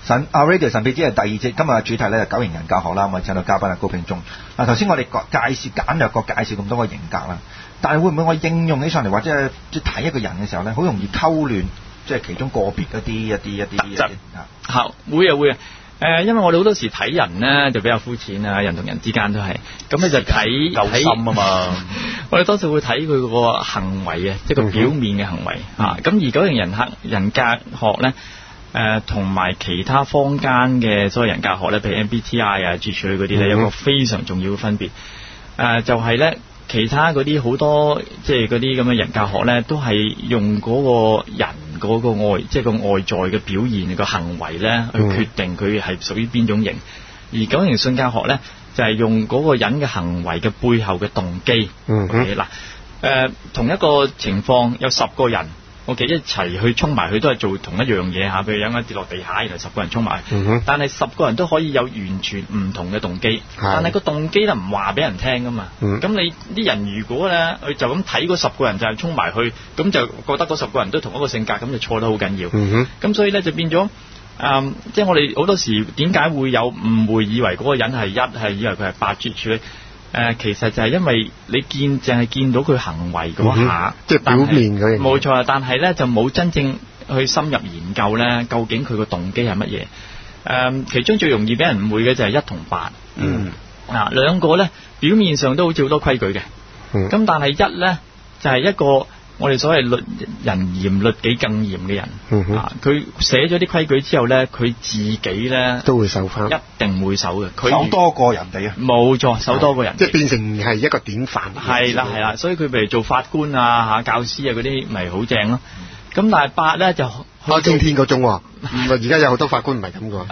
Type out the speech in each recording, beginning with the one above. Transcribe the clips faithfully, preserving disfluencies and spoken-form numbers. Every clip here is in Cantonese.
神阿 Radio 神秘之夜第二節，今日嘅主題咧係九型人格學啦，我哋請到嘉賓係高秉忠。嗱，頭先我哋介紹簡略過介紹咁多個型格啦，但係會唔會我應用起上嚟或者即係睇一個人嘅時候咧，好容易溝亂即係其中個別一啲一啲一啲特質啊？ 好，會啊會啊。誒、呃，因為我哋好多時睇人咧就比較膚淺啊，人同人之間都係，咁咧就睇夠深啊嘛。 我哋多數會睇佢個行為啊，即係個表面嘅行為、嗯、啊。咁而九型人格人格學咧，誒同埋其他坊間嘅所謂人格學咧，譬如 M B T I 啊、諸如此類嗰啲咧，有個非常重要嘅分別。誒、呃、就係、是、咧，其他嗰啲好多即係嗰啲咁嘅人格學咧，都係用嗰個人嗰個外，即係個外在嘅表現個行為咧，去決定佢係屬於邊種型。而九型性格學咧，就係、是、用嗰個人嘅行為嘅背後嘅動機。嗯哼。嗱，誒同一個情況有十個人。我哋一齊去衝埋去都係做同一樣嘢嚇，譬如有個跌落地下，然後十個人衝埋、嗯，但係十個人都可以有完全唔同嘅動機，但係個動機咧唔話俾人聽噶嘛。咁、嗯、你啲人如果咧佢就咁睇嗰十個人就係衝埋去，咁就覺得嗰十個人都同一個性格，咁就錯得好緊要。咁、嗯、所以咧就變咗，誒、嗯，即係我哋好多時點解會有誤會，以為嗰個人係一，係以為佢係八絕處咧？誒、呃，其實就係因為你見淨係見到佢行為嗰下， 即、嗯、係、就是、表面嗰樣， 冇錯。但係咧就冇真正去深入研究咧，究竟佢個動機係乜嘢？誒、呃，其中最容易俾人誤會嘅就係一同八。嗯，啊，兩個咧表面上都好似好多規矩嘅，咁、嗯、但係一咧就係、是、一個我哋所謂律人嚴律己更嚴嘅人。嗯、啊，佢寫咗啲規矩之後咧，佢自己咧都會守翻， 一定會守嘅。佢守多過人哋啊， 冇錯，守多過人， 即係變成係一個典範。 係啦係啦，所以佢譬如做法官啊、吓教師啊嗰啲，咪好正咯。咁、嗯、但係八咧就包青天嗰種，唔係而家有好多法官唔係咁噶。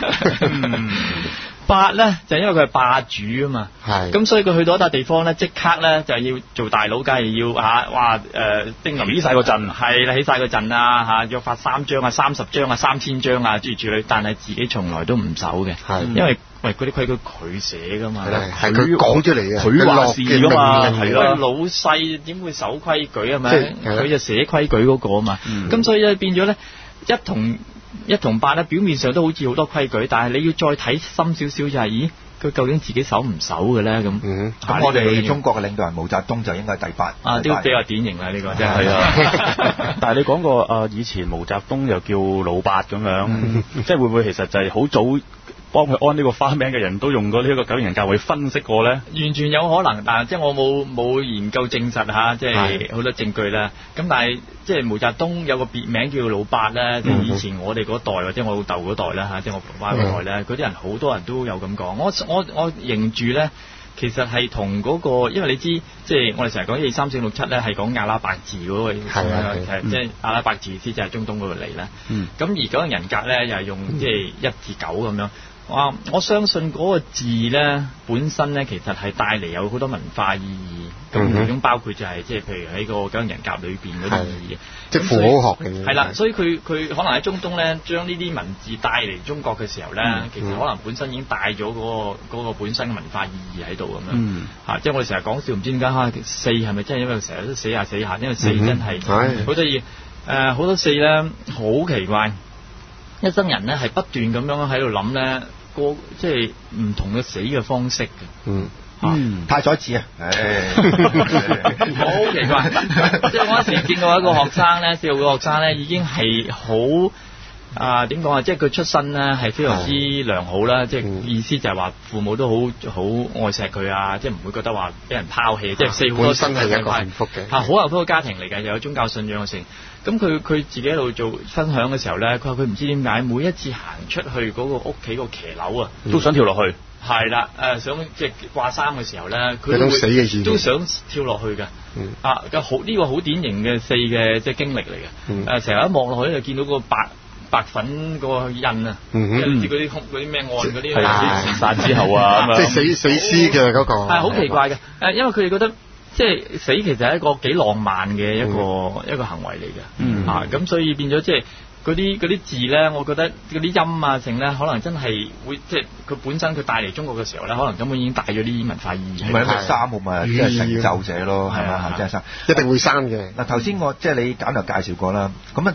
八咧就因為佢係霸主啊嘛，咁所以佢去到一笪地方咧，即刻咧就要做大佬，梗係要吓，哇誒，叮臨起晒個陣，係啦，起晒個陣啊吓，約法三章啊、三十章啊、三千章啊，諸如此類，但係自己從來都唔守嘅，因為喂嗰啲規矩佢寫噶嘛， 係佢講出嚟嘅， 佢話事噶嘛，係咯，老細點會守規矩啊嘛，佢就寫規矩嗰個啊嘛，咁、嗯、所以咧變咗咧一同。一同八咧，表面上都好似好多規矩，但係你要再睇深少少就係、是，咦，佢究竟自己守唔守嘅咧？咁，咁、嗯、 我哋中國嘅領導人毛澤東就應該係第八。啊， 呢個比較典型啦，呢、這個真係。 啊，但係你講過啊，以前毛澤東又叫老八咁樣，嗯、即係會唔會其實就係好早幫佢安呢個花名嘅人都用過呢一個九型人格去分析過咧？ 完全有可能，但係即係我冇冇研究證實吓，即係好多證據啦。咁但係即係毛澤東有個別名叫老八咧，即、嗯、係以前我哋嗰代或者我老豆嗰代啦吓，即係我爸爸嗰代咧，嗰啲人好多人都有咁講。我我我認住咧，其實係同嗰個，因為你知即係我哋成日講一二三四六七咧，係講阿拉伯字嗰、那個，係啊，即係阿拉伯字意思就係中東嗰度嚟啦。咁、嗯、而嗰個人格咧又係用即係一至九咁樣。我我相信嗰個字咧本身咧，其實係帶嚟有好多文化意義，咁其中包括就係即係譬如喺個九型人格裏邊嗰啲意義， 即係符號學嘅。 係啦，所以佢佢可能喺中東咧，將呢啲文字帶嚟中國嘅時候咧、嗯，其實可能本身已經帶咗嗰個嗰個本身嘅文化意義喺度咁樣。嗯，嚇、啊，即係我哋成日講笑，唔知點解嚇四係咪真係因為成日都死下死下，因為四真係好得意。誒，好多四咧好奇怪，一生人咧係不斷咁樣喺度諗咧。個即係唔同嘅死嘅方式嘅，嗯， 嗯，太宰治啊，唉， 好奇怪，即係我嗰時見過一個學生咧，四號嘅學生咧，已經係好啊，點講啊，即係佢出身咧係非常之良好啦，即係意思就係話父母都好好愛錫佢啊，即係唔會覺得話俾人拋棄，即係四號本身係一個幸福嘅， 吓好幸福嘅家庭嚟嘅，又有宗教信仰嘅性。咁佢佢自己喺度做分享嘅時候咧，佢話佢唔知點解每一次行出去嗰個屋企個騎樓啊， 都想跳落去。 係啦，誒想即係掛衫嘅時候咧，佢都死嘅都想跳落去嘅。嗯、啊，好呢、呢個好典型嘅四嘅即係經歷嚟嘅。誒成日一望落去就見到個白白粉個印啊，跟住嗰啲嗰啲咩案嗰啲係殺之後啊， 即係死死屍嘅嗰個。係好奇怪嘅，誒因為佢哋覺得。即係死其實係一個幾浪漫嘅一個、嗯、一個行為嚟嘅，嗯、啊咁所以變咗即係嗰啲嗰啲字咧，我覺得嗰啲音啊性咧，可能真係會即係佢本身佢帶嚟中國嘅時候咧，可能根本已經帶咗啲文化意義。 唔係咪三號咪即係成就者咯，係嘛？即係三一定會生嘅。嗱頭先我即係你簡略介紹過啦，咁啊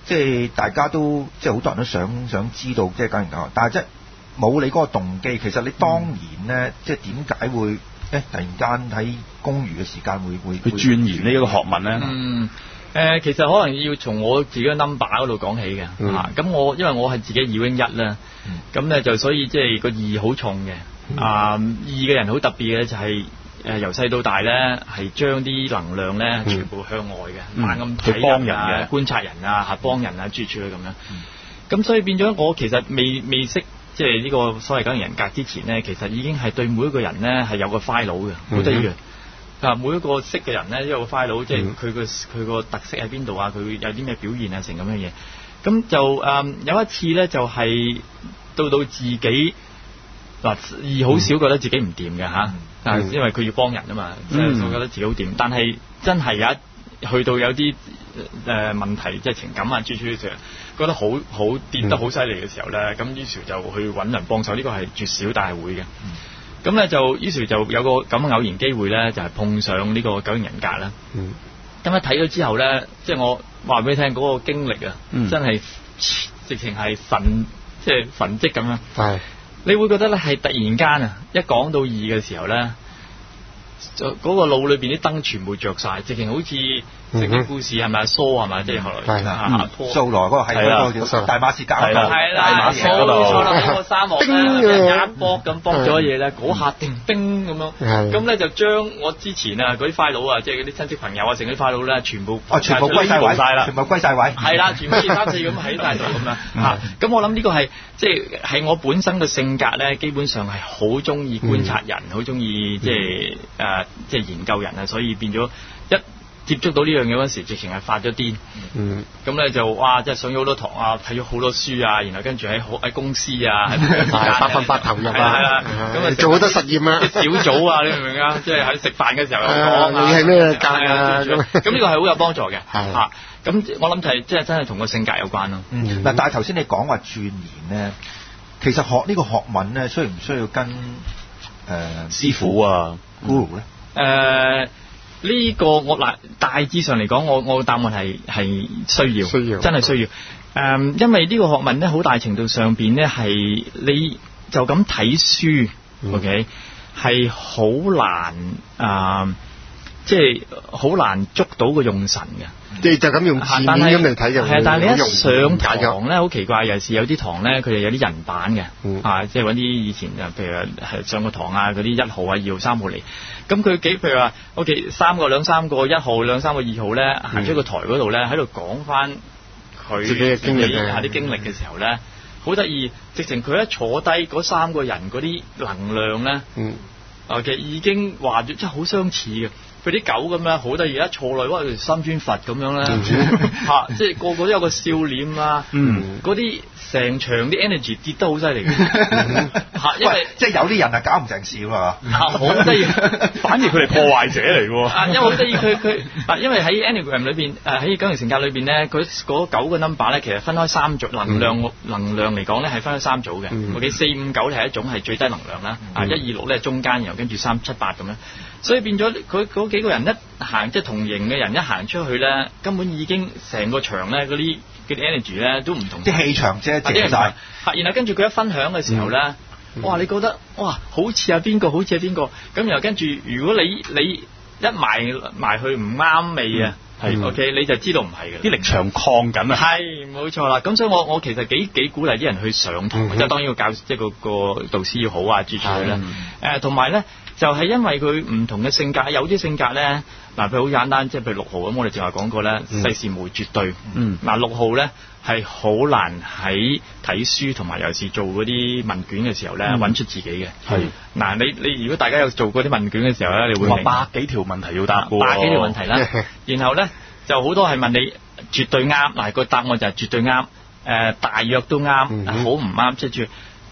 即係大家都即係好多人都想想知道即係九型教學，但係即係冇你嗰個動機。其實你當年咧，即係點解會誒突然間喺公餘嘅時間會會去鑽研呢一個學問咧？ 嗯。誒、呃，其實可能要從我自己嘅 number 嗰度講起嘅， 嗯、 啊，咁我因為我係自己二 wing 一啦，咁咧、嗯、就所以即係個二好重嘅，嗯、啊，二嘅人好特別嘅就係誒由細到大咧係將啲能量咧全部向外嘅，猛咁睇人啊、觀察人啊、嚇幫人啊、諸如此類咁樣，咁、嗯、所以變咗我其實未未識即係呢個所謂九型人格之前咧，其實已經係對每一個人咧係有個 file 嘅，好得意嘅。啊！每一個識嘅人咧，都有個 file，即係佢個佢個特色喺邊度啊？佢有啲咩表現啊？成咁樣嘢。咁就誒、嗯、有一次咧，就係、是、到到自己嗱二好少覺得自己唔掂嘅嚇，但係、嗯、因為佢要幫人啊嘛，即係、嗯、我覺得自己好掂。但係真係有一去到有啲誒、呃、問題，即係情感啊諸諸嘅，覺得好好跌得好犀利嘅時候咧，咁、嗯、於是就去揾人幫手。呢、這個係絕少但係會嘅。嗯咁咧就於是就有個咁嘅偶然機會咧，就係、是、碰上呢個九型人格啦。嗯。咁一睇咗之後咧，即係我話俾你聽嗰個經歷啊，嗯、真係直情係神即係神蹟咁樣。係是。你會覺得咧係突然間啊，一講到二嘅時候咧，就嗰個腦裏邊啲燈全部着晒，直情好似聖經故事係咪啊？蘇係咪？即係後來啊，蘇羅嗰個係嗰個叫大馬士革嗰度，係啦，冇錯啦，嗰個沙漠咧一波咁幫咗嘢咧，嗰下定叮咁樣，咁咧就將我之前啊嗰啲 file 啊，即係嗰啲親戚朋友啊，成啲 file 咧全部哦全部歸晒位晒啦，全部歸晒位，係啦，全部二三四咁喺晒度咁樣嚇。咁我諗呢個係即係係我本身嘅性格咧，基本上係好中意觀察人，好中意即係誒即係研究人啊，所以變咗一接觸到呢樣嘢嗰陣時，直情係發咗癲。嗯，咁咧就哇，即係上咗好多堂啊，睇咗好多書啊，然後跟住喺喺公司啊， 百分百投入啊， 係啦，咁啊做好多實驗啊， 小組啊，你明唔明啊？即係喺食飯嘅時候講啊， 你係咩格啊？ 咁呢個係好有幫助嘅嚇。咁我諗就係即係真係同個性格有關咯。 嗱，但係頭先你講話鑽研咧，其實學呢個學問咧，需唔需要跟誒師傅啊 guru 咧？ 誒。呢個我嗱大致上嚟講，我我嘅答案係係需要，需要真係需要。誒、嗯，因為呢個學問咧，好大程度上邊咧係你就咁睇書、嗯、，OK，係好難啊，即係好難捉到個用神嘅。 即係就咁用字面咁嚟睇嘅， 係啊！但係你一上堂咧，好奇怪，尤其是有啲堂咧，佢哋有啲人版嘅，嗯、啊，即係揾啲以前啊，譬如係上個堂啊，嗰啲一號啊、二號、三號嚟。咁佢幾譬如話，OK， 三個兩三個一號兩三個二號咧，行出個台嗰度咧，喺度講翻佢自己嘅經歷下啲經歷嘅時候咧，好得意。直情佢一坐低嗰三個人嗰啲能量咧，嗯，OK，已經話咗，真係好相似嘅。佢啲狗咁樣好得意，一坐落去哇，三尊佛咁樣咧，嚇，即係個個都有個笑臉啊，嗰啲成場啲 energy 跌得好犀利嘅，嚇，因為即係有啲人係搞唔成笑啊， 好得意， 反而佢哋破壞者嚟喎， 啊，因為好得意，佢佢啊，因為喺 Enneagram 裏邊，誒喺九型性格裏邊咧，佢嗰九個 number 咧，其實分開三組能量，能量嚟講咧係分開三組嘅，OK，四五九係一種係最低能量啦，啊一二六咧中間，然後跟住三七八咁樣。所以變咗佢嗰幾個人一行，即係同型嘅人一行出去咧，根本已經成個場咧嗰啲嗰啲 energy 咧都唔同， 啲氣場即係靜晒。 然後跟住佢一分享嘅時候咧，嗯、哇！你覺得哇，好似係邊個，好似係邊個？咁然後跟住，如果你你一埋埋去唔啱味啊，係、嗯、OK，你就知道唔係嘅， 啲力場抗緊啊。 係冇錯啦。咁所以我我其實幾幾鼓勵啲人去上堂，即係、嗯、當然個教即係個個導師要好啊，支持佢啦。誒，同埋咧。就係因為佢唔同嘅性格，有啲性格咧，嗱佢好簡單，即係譬如六號咁，我哋正話講過咧，世事無絕對。嗯，嗱六號咧係好難喺睇書同埋尤其是做嗰啲問卷嘅時候咧揾出自己嘅。係，嗱你你如果大家有做過啲問卷嘅時候咧，你會明百幾條問題要答，百幾條問題啦。然後咧就好多係問你絕對啱，嗱個答案就係絕對啱，誒大約都啱，好唔啱，即係住。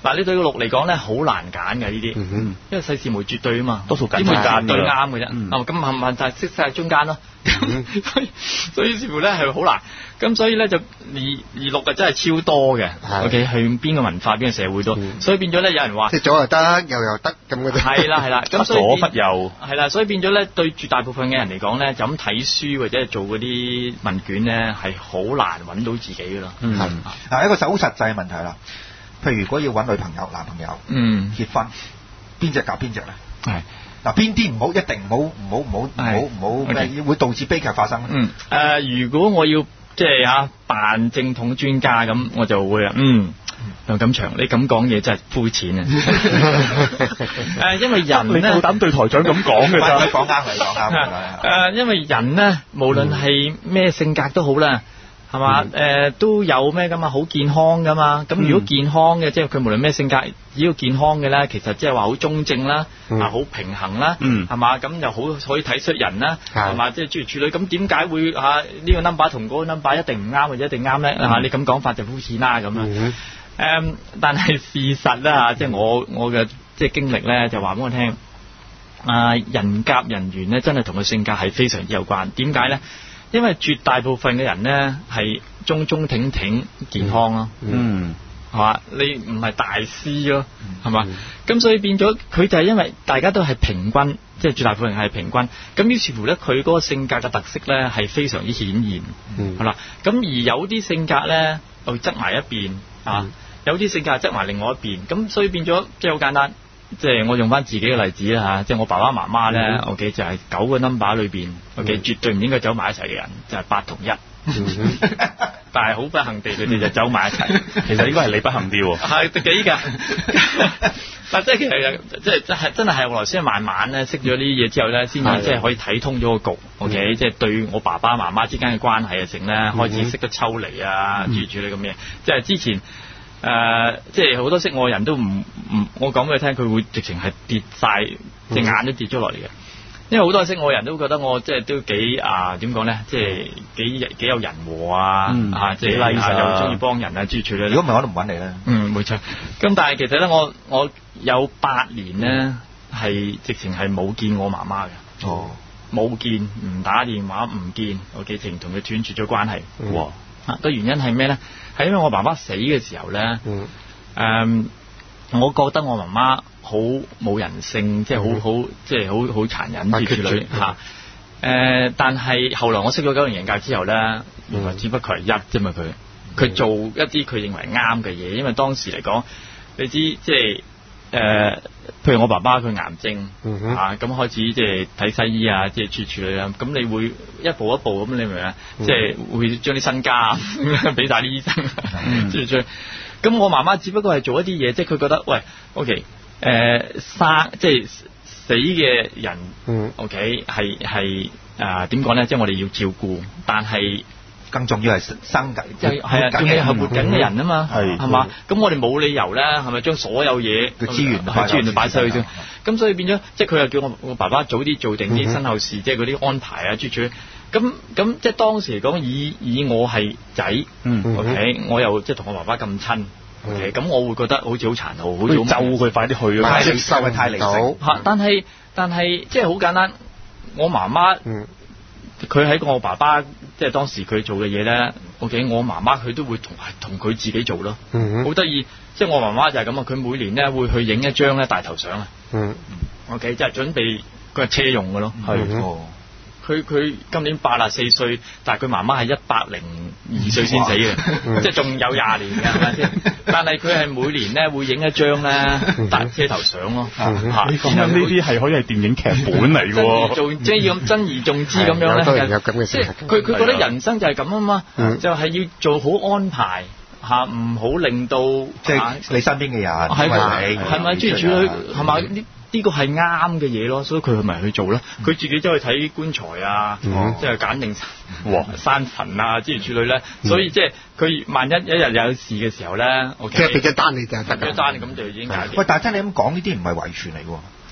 嗱，你對個六嚟講咧，好難揀嘅呢啲， 嗯因為世事無絕對啊嘛， 多數揀點會中間絕對㗎啦啱嘅啫？ 嗯啊，咁係咪就係識晒中間咯？所以所以似乎咧係好難，咁所以咧就二二六啊真係超多嘅係 ，OK 去邊個文化邊個社會都， 嗯所以變咗咧有人話即係左又得，右又得咁嘅啫。 係啦係啦，咁所以左變忽右， 係啦，所以變咗咧對絕大部分嘅人嚟講咧，就咁睇書或者係做嗰啲問卷咧係好難揾到自己噶咯。 嗯係嗱，一個好實際嘅問題啦。譬如如果要揾女朋友、男朋友嗯， 結婚，邊只夾邊只咧？ 係。 嗱，邊啲唔好，一定唔好，唔好，唔好，唔好， 係唔好， OK 會導致悲劇發生咧。 嗯，誒、呃，如果我要即係啊扮正統專家咁，我就會啊，嗯，梁錦祥，你咁講嘢真係膚淺啊！誒，因為人你咧， 夠膽對台長咁講嘅喂咋？ 喂講啱你講啱誒、呃，因為人咧，無論係咩性格都好啦。係嘛？誒、呃、都有咩噶嘛？好健康噶嘛？咁如果健康嘅，即係佢無論咩性格，只要健康嘅咧，其實即係話好中正啦， 嗯啊好平衡啦， 嗯係嘛？咁又好可以睇出人啦， 係係嘛？即係諸如此類。咁點解會嚇呢個 number 同嗰個 number 一定唔啱或者一定啱咧？嚇你咁講法就膚淺啦咁樣。 嗯誒，但係事實咧嚇，即係我我嘅即係經歷咧，就話俾我聽，啊人夾人緣咧，真係同佢性格係非常之有關。點解咧？因為絕大部分嘅人咧係中中挺挺健康咯， 嗯， 係嘛？你唔係大師咯，係嘛？咁所以變咗佢就係因為大家都係平均，即係絕大部分人係平均，咁於是乎咧佢嗰個性格嘅特色咧係非常之顯現， 嗯係啦。咁而有啲性格咧會側埋一邊啊，有啲性格側埋另外一邊，咁所以變咗即係好簡單。即係我用翻自己嘅例子啦嚇，即係我爸爸媽媽咧、嗯、，OK 就係九個 number 裏邊 ，OK、嗯、絕對唔應該走埋一齊嘅人，就係、是、八同一。嗯、但係好不幸地，佢哋就走埋一齊。 其實應該係你不幸啲喎。 係幾㗎？但即係其實即係真係真係係後來先慢慢咧識咗呢啲嘢之後咧，先至即係可以睇通咗個局。OK，即係、嗯、對我爸爸媽媽之間嘅關係啊，成咧開始識得抽離啊，諸如此類咁嘢。即係之前。誒、呃，即係好多識我人都唔唔，我講俾你聽，佢會直情係跌晒隻眼都跌咗落嚟嘅。因為好多識我人都覺得我即係都幾啊點講咧，即係幾幾有人和啊， 嗯、 啊即係又中意幫人啊，諸如此類。 如果唔係我都唔揾你啦。 嗯，冇錯。咁但係其實咧，我我有八年咧係直情係冇見我媽媽嘅。 哦，冇見，唔打電話，唔見，我直情同佢斷絕咗關係。 哇！ 啊，個原因係咩咧？係因為我爸爸死嘅時候咧，誒、 嗯嗯，我覺得我媽媽好冇人性，即係好好，即係好好殘忍之類嚇。誒，但係後來我識咗九型人格之後咧，原來只不過係一啫嘛，佢佢做一啲佢認為啱嘅嘢，因為當時嚟講，你知即係。誒、呃，譬如我爸爸佢癌症、嗯、啊，咁開始即係睇西醫啊，即係處處理啦。咁你會一步一步咁，你明唔明啊？即係會將啲身家俾晒啲醫生，處處理。咁我媽媽只不過係做一啲嘢，即係佢覺得喂 ，OK，誒、呃、生即係死嘅人、嗯、，OK 係係誒點講咧？即係我哋要照顧，但係。 更重要係生緊， 即係係啊，仲要係活緊嘅人啊嘛，係係嘛？咁我哋冇理由咧，係咪將所有嘢嘅資源係資源就擺晒去先？咁所以變咗，即係佢又叫我我爸爸早啲做定啲身後事，即係嗰啲安排啊，諸諸。咁咁即係當時嚟講，以以我係仔、嗯、，OK，我又即係同我爸爸咁親 ，OK，咁、嗯、我會覺得好似好殘酷，好似好咒佢快啲去啊！ 太接受係太離性嚇，但係但係即係好簡單，我媽媽。嗯佢喺我爸爸即係當時佢做嘅嘢咧 ，OK， 我媽媽佢都會同同佢自己做咯，好得意。即係我媽媽就係咁啊，佢每年咧會去影一張咧大頭相啊、嗯、，OK，即係準備佢係車用嘅咯，係、嗯、哦。佢佢今年八十四歲，但係佢媽媽係一百零二歲先死嘅，即係仲有廿年嘅，係咪先？但係佢係每年咧會影一張咧大車頭相咯，嚇、嗯。 呢啲係可以係電影劇本嚟嘅， 做即係咁珍而重之咁樣咧，即係佢佢覺得人生就係咁啊嘛，就係、是、要做好安排嚇，唔好令到即係你身邊嘅人係咪係咪諸如此類係咪呢？呢個係啱嘅嘢咯，所以佢咪去做咯。佢、嗯、自己走去睇棺材啊，嗯、即係揀定山墳啊之類之類咧。所以即係佢萬一一日有事嘅時候咧，即係俾張單你就得， 俾張單咁就已經解決。 喂，但係聽你咁講，呢啲唔係遺傳嚟喎。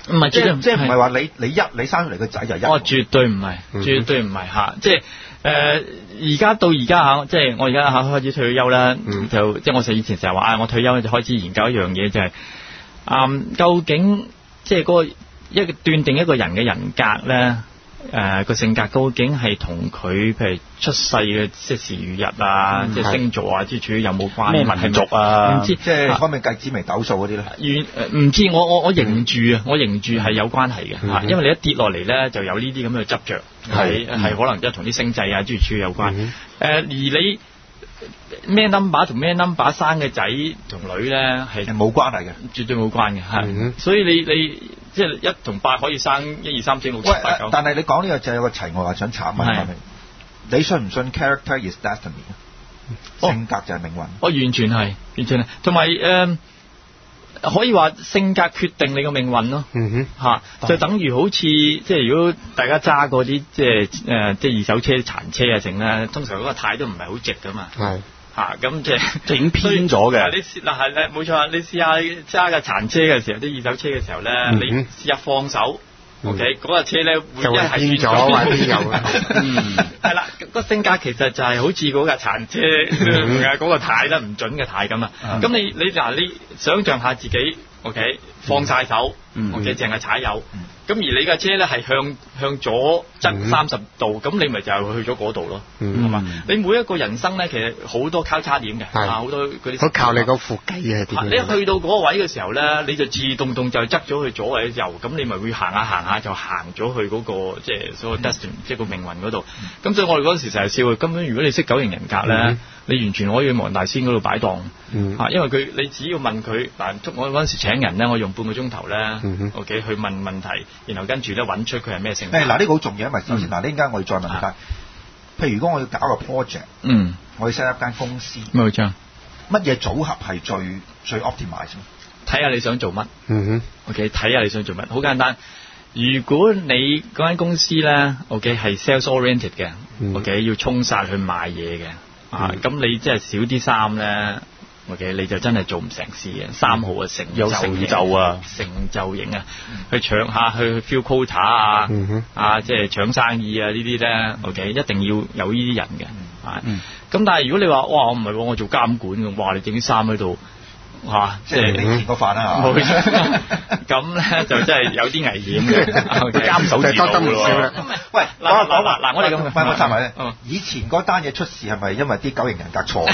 唔係， 即絕對唔即係唔係話你你一你生出嚟個仔就一。 哦，絕對唔係，絕對唔係嚇，即係。誒而家到而家嚇，即係我而家嚇開始退休啦， 嗯、 就即係我以前成日話啊，我退休就開始研究一樣嘢，就係、是、啊、嗯，究竟即係嗰個一個斷定一個人嘅人格咧，誒、呃、個性格究竟係同佢譬如出世嘅即係時與日啊，嗯、即係星座啊之類有冇關？ 咩民族啊？ 唔知即係方面計紫微斗數嗰啲咧？ 遠唔知我我我認住啊，我認住係有關係嘅嚇，嗯、因為你一跌落嚟咧就有呢啲咁嘅執着。係係可能即係同啲星際啊諸如此類有關。誒、嗯呃、而你咩 number 同咩 number 生嘅仔同女咧係冇關係嘅，絕對冇關嘅嚇。嗯、所以你你即係一同八可以生一二三四六七八九。但係你講呢個就有個題外話想查問下你，你信唔信 character is destiny？ 性格就係命運。我、哦、完全係，完全係。同埋誒。可以話性格決定你個命運咯，嗯哼，嚇、啊、就等於好似即係如果大家揸嗰啲即係誒即係二手車殘車啊剩咧，通常嗰個軚都唔係好直噶嘛，係嚇咁即係整偏咗嘅。你試嗱係咧冇錯啊！你試下揸架殘車嘅時候，啲二手車嘅時候咧，嗯、你試下放手。O K，嗰架車咧會一係偏咗，或者有啦。嗯，係啦，個性格其實就係好似嗰架殘車嘅嗰個軚得唔準嘅軚咁啊。咁你你嗱你想象下自己 O K 放晒手 O K 淨係踩油，咁而你架車咧係向向左側三十度，咁你咪就係去咗嗰度咯，係嘛？你每一個人生咧其實好多交叉點嘅，啊好多嗰啲。好靠你個腹肌嘅點？你一去到嗰個位嘅時候咧，你就自動動就側咗去左或者右，咁你咪會行下行下就行咗去嗰個即係所謂 destiny 即係個命運嗰度。咁所以我哋嗰陣時成日笑，根本如果你識九型人格咧，你完全可以去黃大仙嗰度擺檔，啊，因為佢你只要問佢嗱，我嗰陣時請人咧，我用半個鐘頭咧 ，OK 去問問題，然後跟住咧揾出佢係咩性格。誒嗱，呢個好重要，因為首先嗱，呢陣間我哋再問下，譬如如果我要搞個 project，嗯，我要 set up 間公司，冇錯，乜嘢組合係最最 optimize？睇下你想做乜，嗯哼 ，OK， 睇下你想做乜，好簡單。如果你嗰間公司咧 ，OK 係 sales oriented 嘅、嗯、，OK 要衝殺去賣嘢嘅，嗯、啊，咁你即係少啲衫咧。O.K. 你就真係做唔成事嘅，三號嘅成就有成就啊，成就型啊，嗯、去搶下去 fill quota 啊，嗯、哼啊即係搶生意啊呢啲咧 ，O.K. 一定要有呢啲人嘅，啊、嗯，咁但係如果你話哇我唔係喎，我做監管嘅，哇你整啲衫喺度。嚇，即係你填個飯啦，冇錯。咁咧就真係有啲危險嘅，監守自盜咯。喂，嗱嗱嗱嗱，我哋咁翻返曬埋咧。以前嗰單嘢出事係咪因為啲九型人格錯？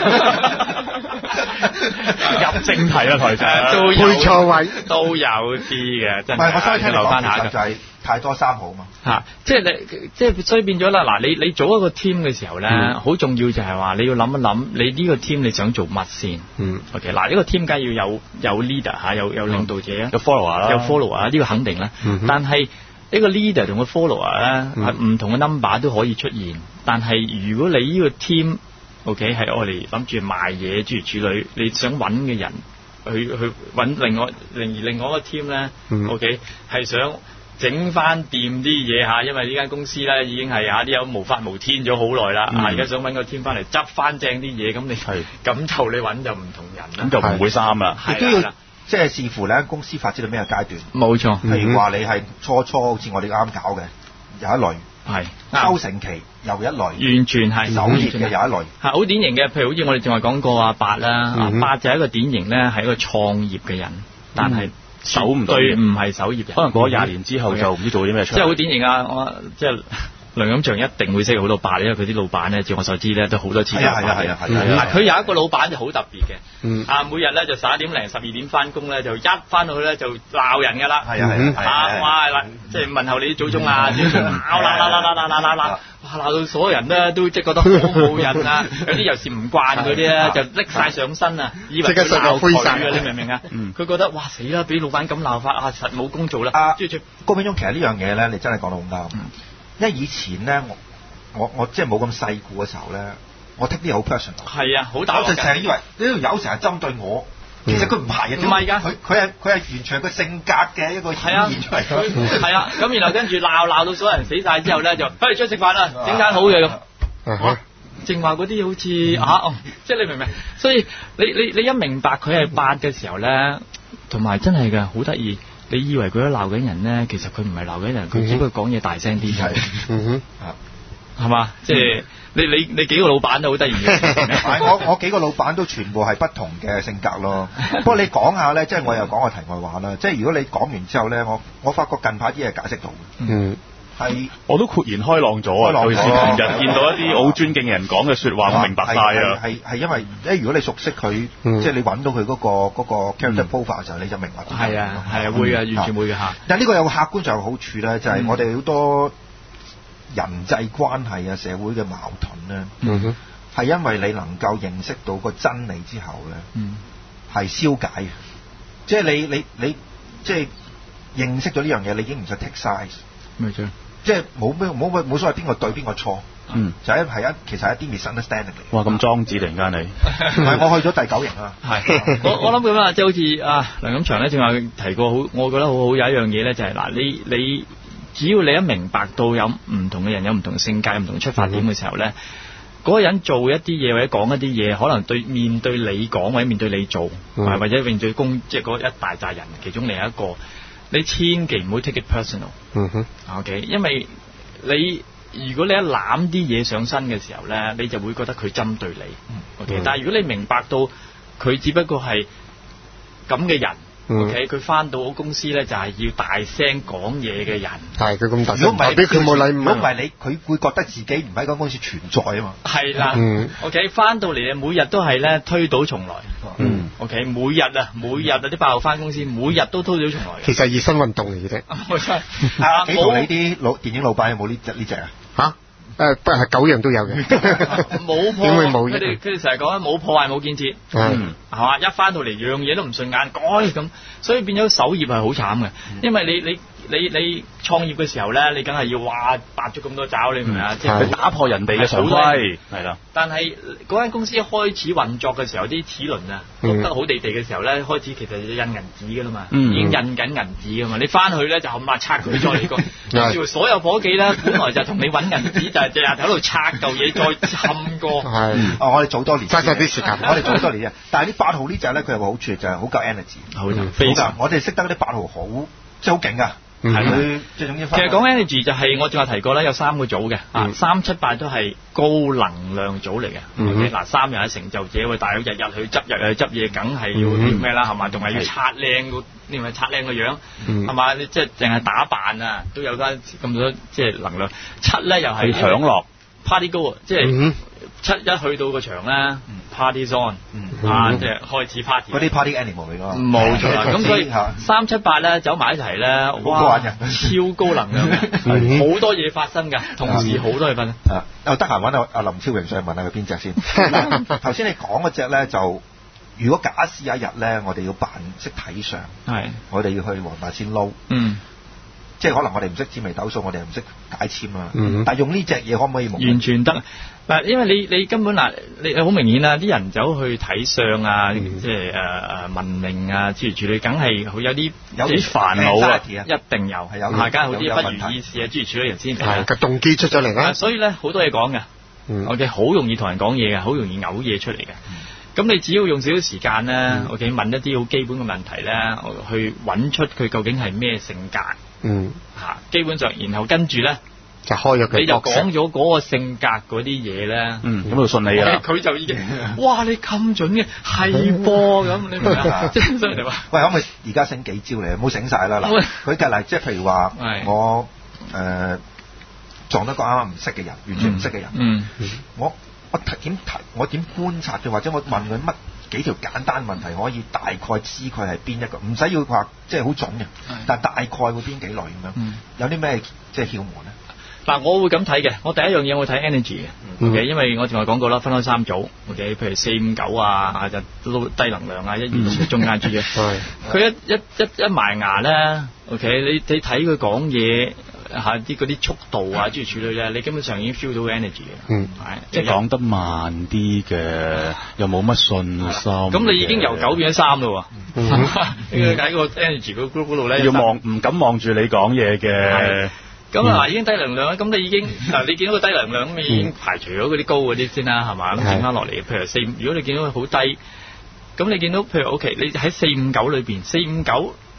入正題啦，台長。都有配錯位，都有啲嘅，真係。唔係，我收聽留翻下就係太多三號嘛。嚇，即係你，即係所以變咗啦。嗱，你你組一個 team 嘅時候咧，好重要就係話你要諗一諗，你呢個 team 你想做乜先？嗯。OK，嗱呢個 team 梗係要有有 leader 嚇，有有領導者啊，有 follower 啦，有 follower 啊，呢個肯定啦。但係呢個 leader 同個 follower 咧係唔同嘅 number 都可以出現。但係如果你呢個 team OK 係我哋諗住賣嘢諸如此類，你想揾嘅人去去揾另外另而另外一個 team 咧，OK 係想整翻掂啲嘢嚇，因為呢間公司咧已經係嚇啲有無法無天咗好耐啦，啊而家想揾個 team 翻嚟執翻正啲嘢，咁你係咁就你揾就唔同人啦，咁就唔會啱啦，亦都要即係視乎你間公司發展到咩階段。冇錯，譬如話你係初初好似我哋啱搞嘅有一類，係收成期又一類，完全係守業嘅有一類，係好典型嘅。譬如好似我哋仲係講過阿八啦，阿八就係一個典型咧，係一個創業嘅人，但係守唔到，對，唔係守業人，可能過咗廿年之後就唔知做啲咩出嚟。即係好典型啊！我即係梁錦祥一定會識好多八，因為佢啲老闆咧，照我所知咧，都好多次。係啊係啊係啊係啊！佢有一個老闆就好特別嘅，啊每日咧就十一點零十二點翻工咧，就一翻到去咧就鬧人㗎啦。係啊係啊！啊哇嗱，即係問候你啲祖宗啊，鬧鬧鬧鬧鬧鬧鬧鬧，哇鬧到所有人咧都即係覺得好冇癮啊！有啲又是唔慣嗰啲咧，就拎曬上身啊，以為佢鬧佢啊！你明唔明啊？佢覺得哇死啦，俾老闆咁鬧法啊，實冇工做啦。啊，高秉忠其實呢樣嘢咧，你真係講得好啱。因為以前咧，我我我即係冇咁世故嘅時候咧，我剔啲嘢好 personal。係啊，好大。我就成日以為呢條友成日針對我，其實佢唔係嘅，唔係㗎，佢佢係佢係完全係個性格嘅一個顯現出嚟。係啊，咁然後跟住鬧鬧到所有人死晒之後咧，就不如出去食飯啦，整餐好嘢咁。正話嗰啲好似嚇哦，即係你明唔明？所以你你你一明白佢係八嘅時候咧，同埋真係嘅好得意。 你以為佢喺鬧緊人咧，其實佢唔係鬧緊人，佢只不過講嘢大聲啲。係， 嗯哼， 啊。 係嘛？即係你你你幾個老闆都好得意嘅。 我我幾個老闆都全部係不同嘅性格咯。不過你講下咧，即係我又講個題外話啦。即係如果你講完之後咧，我我發覺近排啲嘢解釋到。 嗯。 係。我都豁然開朗咗啊！尤其是平日見到一啲好尊敬嘅人講嘅説話，我明白晒啊。 係係因為咧，如果你熟悉佢，即係你揾到佢嗰個嗰個 character profile 嘅時候，你就明白。 係啊係啊，會啊，完全會嘅嚇。 但係呢個有個客觀上嘅好處咧，就係我哋好多人際關係啊、社會嘅矛盾咧， 嗯哼， 係因為你能夠認識到個真理之後咧， 嗯， 係消解嘅。即係你你你即係認識咗呢樣嘢，你已經唔使 take size。 冇錯。 即係冇咩冇冇所謂邊個對邊個錯。 嗯， 就係係一其實係一啲 misunderstanding 嚟。 哇！咁莊子突然間你， 唔係我去咗第九型啦。 係，我我諗咁啊，即係好似啊梁錦祥咧，正話提過好，我覺得好好有一樣嘢咧，就係嗱，你你只要你一明白到有唔同嘅人有唔同性格、唔同出發點嘅時候咧，嗰、嗯、個人做一啲嘢或者講一啲嘢，可能對面對你講或者面對你做，嗯、或者面對公即係嗰一大扎人其中另一個，你千祈唔好 take it personal。 嗯哼 ，OK， 因為你。如果你一攬啲嘢上身嘅時候咧，你就會覺得佢針對你。OK，、嗯、但係如果你明白到佢只不過係咁嘅人、嗯、，OK， 佢翻到公司咧就係要大聲講嘢嘅人。係佢咁大聲，如果唔係俾佢冇禮物，如果唔係你，佢會覺得自己唔喺間公司存在啊嘛。係啦、嗯、，OK， 翻到嚟每日都係咧推倒重來。嗯 ，OK， 每日啊，每日啊啲爆翻公司，每日都推倒重來。其實係熱身運動嚟嘅啫。冇錯。係啊，你同你啲老電影老闆有冇呢隻呢隻啊？嚇？誒，不過係九樣都有嘅。冇破，點會冇？佢哋佢哋成日講冇破壞冇建設。嗯。係嘛？一翻到嚟樣嘢都唔順眼，改咁，所以變咗守業係好慘嘅。因為你你你你創業嘅時候咧，你梗係要哇拔咗咁多爪，你明唔明啊？即係打破人哋嘅常規。係啦。但係嗰間公司一開始運作嘅時候，啲齒輪啊碌得好地地嘅時候咧，開始其實就印銀紙㗎啦嘛，已經印緊銀紙㗎嘛。你翻去咧就冚唪唥拆佢咗你個，跟住所有夥計咧，本來就同你揾銀紙，就係日日喺度拆嚿嘢再冚過。係。哦，我哋早多年。嘥晒啲時間。我哋早多年啫，但係啲八號呢隻咧，佢有個好處就係好夠 energy。好就非常。我哋識得啲八號好，即係好勁㗎。係佢即係總之。其實講 energy 就係我正話提過啦，有三個組嘅，啊三七八都係高能量組嚟嘅。嗱，三日嘅成就者，喂，大佬日日去執，日日去執嘢，梗係要要咩啦？係嘛，同埋要擦靚個，你咪擦靚個樣，係嘛？你即係淨係打扮啊，都有間咁多即係能量。七咧又係享樂 party go， 即係七一去到個場咧 party on， 啊即係開始 party。嗰啲 party animal 嚟㗎。冇錯啦，咁所以三七八咧走埋一齊咧，哇，超高能量嘅，好多嘢發生㗎，同時好多嘢發生。啊，我得閒揾阿阿林超榮上去問下佢邊隻先。頭先你講嗰隻咧就，如果假使有一日咧，我哋要扮識睇相，係，我哋要去黃大仙撈，嗯。即係可能我哋唔識紫微斗數，我哋唔識解籤啊。嗯、但係用呢隻嘢可唔可以完全得？嗱，因為你你根本嗱，你好明顯啦，啲人走去睇相啊，嗯、即係誒誒文明啊，諸如此類，梗係好有啲有啲煩惱啊，一定有係有，大家好啲不如意事啊，諸如此類人先係個動機出咗嚟啦。所以咧好多嘢講嘅，嗯、我哋好容易同人講嘢嘅，好容易嘔嘢出嚟嘅。咁、嗯、你只要用少少時間咧，嗯、我哋問一啲好基本嘅問題咧，去揾出佢究竟係咩性格。嗯，嚇，基本上，然後跟住咧就開咗佢，你就講咗嗰個性格嗰啲嘢咧，嗯，咁就信你啦。佢就已經，哇！你咁準嘅，係噃咁，你明唔明啊？即係所以你話，喂，可唔可以而家醒幾招嚟？唔好醒晒啦嗱。佢隔離，即係譬如話，我誒撞到個啱啱唔識嘅人，完全唔識嘅人，嗯，我我點睇？我點觀察嘅？或者我問佢乜？幾條簡單問題可以大概知佢係邊一個，唔使要話即係好準嘅，但係大概會邊幾類咁樣。嗯、有啲咩即係竅門咧？嗱，我會咁睇嘅。我第一樣嘢我會睇 energy 嘅、嗯 okay? 因為我仲係講過啦，分開三組。OK， 譬如四五九啊，就都低能量啊，一二中間住嘅。佢一一一一埋牙咧 ，OK， 你你睇佢講嘢。嚇啲嗰啲速度啊，諸如此類咧，你根本上已經 feel 到 energy 嘅。嗯，係即係講得慢啲嘅，又冇乜信心。咁你已經由九變咗三咯喎。呢個喺個 energy 個 group 嗰度咧，要望唔敢望住你講嘢嘅。咁啊，已經低能量啦。咁你已經嗱，你見到個低能量咁，你已經排除咗嗰啲高嗰啲先啦，係嘛？咁剩翻落嚟，譬如四，如果你見到佢好低，咁你見到譬如 OK，你喺四五九裏邊，四五九。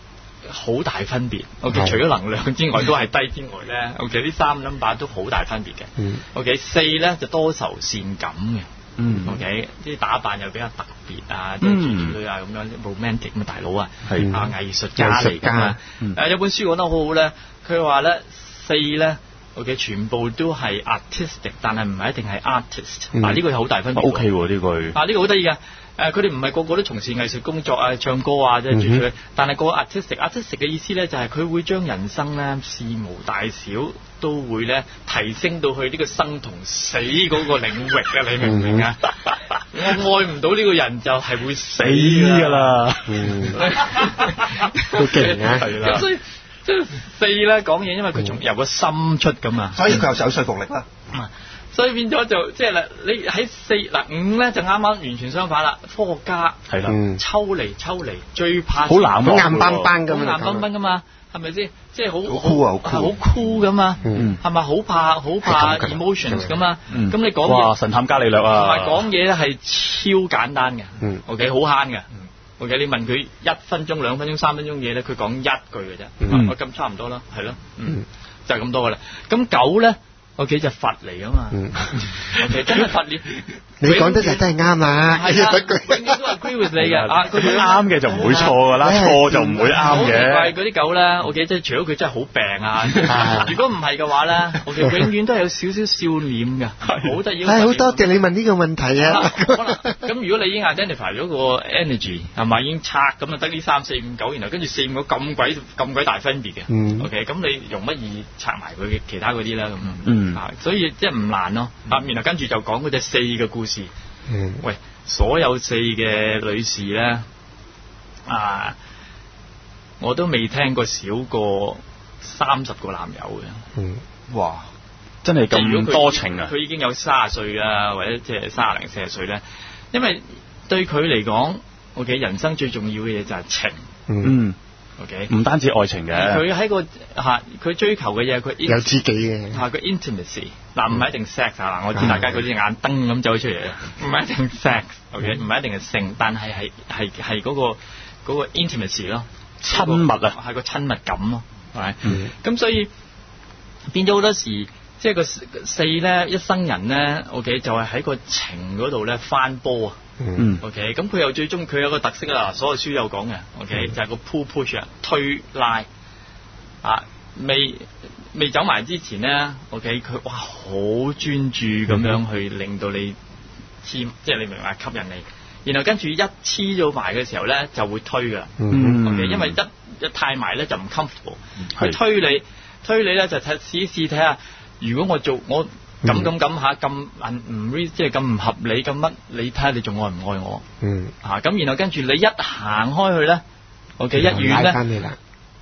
好大分別。OK， 係除咗能量之外都係低之外咧，OK 呢三個 number 都好大分別嘅。 嗯 OK 四咧就多愁善感嘅。 嗯 OK 啲打扮又比較特別啊，即係處女啊咁樣 romantic 咁啊大佬啊， 係啊藝術家嚟㗎嘛。 嗯誒有本書講得好好咧，佢話咧四咧 OK 全部都係 artistic， 但係唔係一定係 artist。 嗯嗱呢個係好大分別。 O K 喎呢句。 啊呢個好得意嘅。誒佢哋唔係個個都從事藝術工作啊、唱歌啊，即係住住，但係個 artistic，artistic 嘅意思咧就係佢會將人生咧事無大小都會咧提升到去呢個生同死嗰個領域啊！你明唔明啊？我愛唔到呢個人就係會死㗎啦。 嗯，都勁啊！ 係啦咁所以即係四咧講嘢，因為佢從由個心出㗎嘛， 所以佢有有說服力啦。 所以變咗就即係啦，你喺四嗱五咧就啱啱完全相反啦，科學家係啦， 嗯抽離抽離，最怕好冷漠硬邦邦咁啊， 好硬崩崩噶嘛，係咪先？即係好好酷啊好酷好酷噶嘛， 嗯係咪好怕好怕係咁㗎 emotions 噶嘛？ 嗯咁你講哇嘢神探伽利略同啊， 埋講嘢咧係超簡單嘅嗯 ，OK 好慳嘅，OK 你問佢一分鐘、兩分鐘、三分鐘嘢咧，佢講一句嘅啫， 嗯我咁差唔多啦，係咯，嗯嗯， 就係咁多噶啦。咁九咧，OK 就佛嚟噶嘛嗯 ，OK 真係佛嚟。 你講得就真係啱啦， 係啊， 嗰句永遠都係 agree with 你嘅，啊佢佢啱嘅就唔會錯㗎啦， 係錯就唔會啱好奇怪嘅。 嗰啲狗咧，OK，即係除咗佢真係好病啊啊， 如果唔係嘅話咧，OK，永遠都係有少少笑臉嘅，好得意。 係好多謝你問呢個問題啊！ 可能咁如果你已經 identify 咗個 energy 係咪已經拆咁啊，得呢三四五九，然後跟住四五個咁鬼咁鬼大分別嘅、 嗯、 ，OK，咁你容乜易拆埋佢其他嗰啲咧咁， 嗯啊，所以即係唔難咯，啊，然後跟住就講嗰隻四嘅故事。 嗯， 喂，所有四嘅女士咧，啊，我都未聽過少過三十個男友嘅。 嗯， 哇！ 真係即係如果佢咁多情啊！ 佢已經有卅歲啊，或者即係卅零四十歲咧，因為對佢嚟講，OK，人生最重要嘅嘢就係情。 嗯 OK， 唔單止愛情嘅， 佢喺個嚇佢追求嘅嘢，佢有知己嘅嚇佢 intimacy 嗱，唔係一定 sex 啊，嗱，我知大家嗰啲眼燈咁走出嚟啊，唔係一定 sex，OK，唔係一定係性，但係係係係嗰個嗰個 intimacy 咯， 親密啊， 係個親密感咯，係咪？ 嗯咁所以變咗好多時，即係個四咧，一生人咧，OK，就係喺個情嗰度咧翻波啊。 嗯 OK，咁佢又最終佢有個特色啊，所有書有講嘅，OK，就係個 pull push 啊，推拉啊，未未走埋之前咧，OK，佢哇好專注咁樣去令到你黐，即係你明白吸引你，然後跟住一黐咗埋嘅時候咧就會推噶啦、 嗯 OK，因為一一太埋咧就唔 comfortable，佢係推你推你咧就睇試一試睇下，如果我做我。咁咁咁下咁唔 re 即係咁唔合理咁乜？你睇下你仲愛唔愛我？ 嗯， 啊咁，然後跟住你一行開去咧，OK 一遠咧， 翻嚟啦。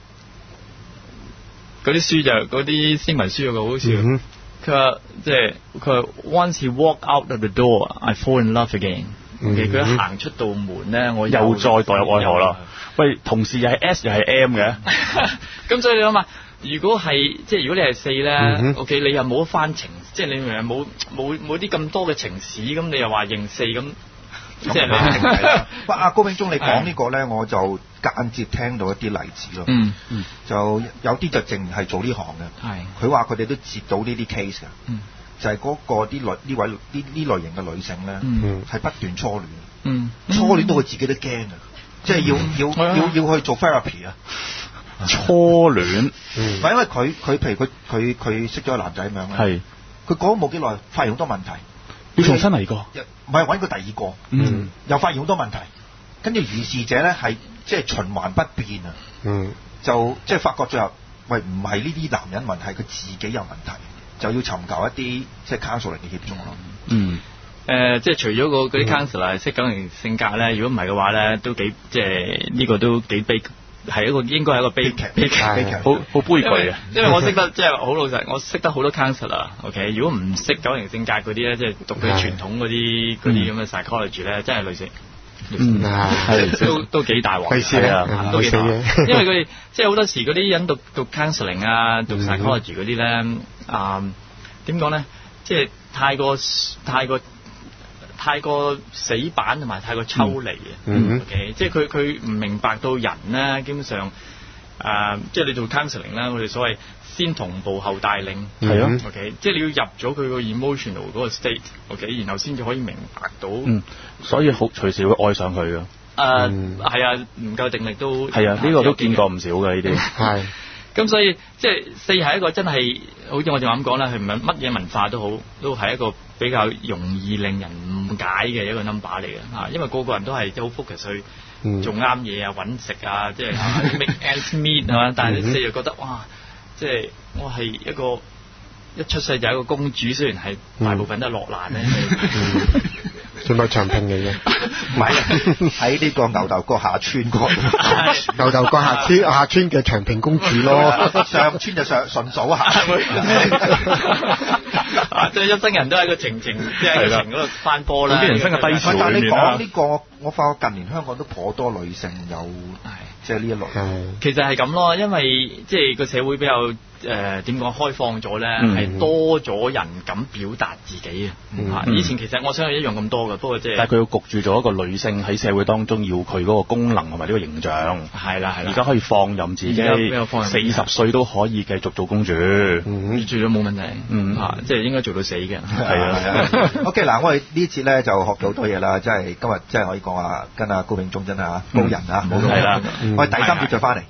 嗰啲書就嗰啲英文書有個好笑， 嗯佢話即係佢話 Once he walk out of the door, I fall in love again。OK，佢一行出道門咧，我又再墮入愛河啦。喂，同時又係 S 又係 M 嘅， 咁所以你諗下，如果係即係如果你係四咧、 嗯、 ，OK，你又冇得翻情，即係你明明冇冇冇啲咁多嘅情史，咁你又話認四咁，即係你係啦。喂，阿高秉忠，你講呢個咧，我就間接聽到一啲例子咯。 嗯嗯， 就有啲就淨係做呢行嘅。 係。 佢話佢哋都接到呢啲 case 嘅。 嗯。 就係嗰個啲女呢位呢呢類型嘅女性咧，係、 嗯、 不斷初戀。 嗯。 初戀到佢自己都驚啊！即係要、嗯、要、嗯、要要去做 therapy 啊！ 初戀， 唔係因為佢佢譬如佢佢佢識咗個男仔咁樣咧， 係佢講冇幾耐，發現好多問題， 要重新嚟過， 唔係揾個第二個， 嗯， 又發現好多問題，跟住如是者咧係即係循環不變啊， 嗯， 就即係發覺最後，喂唔係呢啲男人問題，佢自己有問題，就要尋求一啲即係 counselor 嘅協助咯， 嗯。 誒、呃，即係除咗個嗰啲 counselor 係識九型性格咧，如果唔係嘅話咧，都幾即係呢、這個都幾悲，係一個應該係一個悲劇，悲劇， 悲劇， 好好悲劇啊！ 因為我識得即係好老實，我識得好多 counselor，OK， 如果唔識九型性格嗰啲咧，即係讀佢傳統嗰啲嗰啲咁嘅 psychology 咧，真係類似， 嗯係都都幾大鑊， 係啊，都幾大鑊，因為佢哋即係好多時嗰啲人讀讀 counseling 啊，讀 psychology 嗰啲咧，啊點講咧，即係太過太過。太過死板同埋太過抽離啊、嗯、，OK，即係佢佢唔明白到人咧，基本上呃，即係你做 counselling 啦，我哋所謂先同步後帶領， 係咯、 嗯、 ，OK， 即係你要入咗佢個 emotional 嗰個 state，OK，、okay? 然後先至可以明白到， 嗯，所以好隨時會愛上佢㗎。 誒係啊，唔夠定力都係啊，呢、呢個都見過唔少嘅呢啲。 係。 咁所以即係四係一個真係，好似我哋咁講啦，佢唔係乜嘢文化都好，都係一個比較容易令人誤解嘅一個 number 嚟嘅嚇，因為個個人都係好 focus 去做啱嘢啊、揾食啊，即係 make ends meet 係嘛，但係四就覺得哇，即係我係一個一出世就係一個公主，雖然係大部分都係落難咧。 算係長聘嚟嘅， 唔係喺呢個牛頭角下村嗰牛頭角下村下村嘅長聘公主咯， 上村就上順嫂下村， 即係一生人都喺個情情，即係情嗰度翻波啦。 啲人生嘅低潮但係你裏面啦講呢個，我發覺近年香港都頗多女性有即係呢一類。 其實係咁咯，因為即係個社會比較誒點講開放咗咧，係、嗯、多咗人敢表達自己啊、嗯！以前其實我想係一樣咁多嘅，不過即係但係佢要焗住咗一個女性喺社會當中要佢嗰個功能同埋呢個形象。 係啦係啦， 而家可以放任自己，四十歲都可以繼續做公主， 嗯、住咗冇問題。嗯，啊、即係應該做到死嘅。係啊。 OK 嗱，我哋呢節咧就學到好多嘢啦，即係今日即係可以講話跟阿高秉忠真係高人啊，冇錯。係啦，我哋第三節再翻嚟。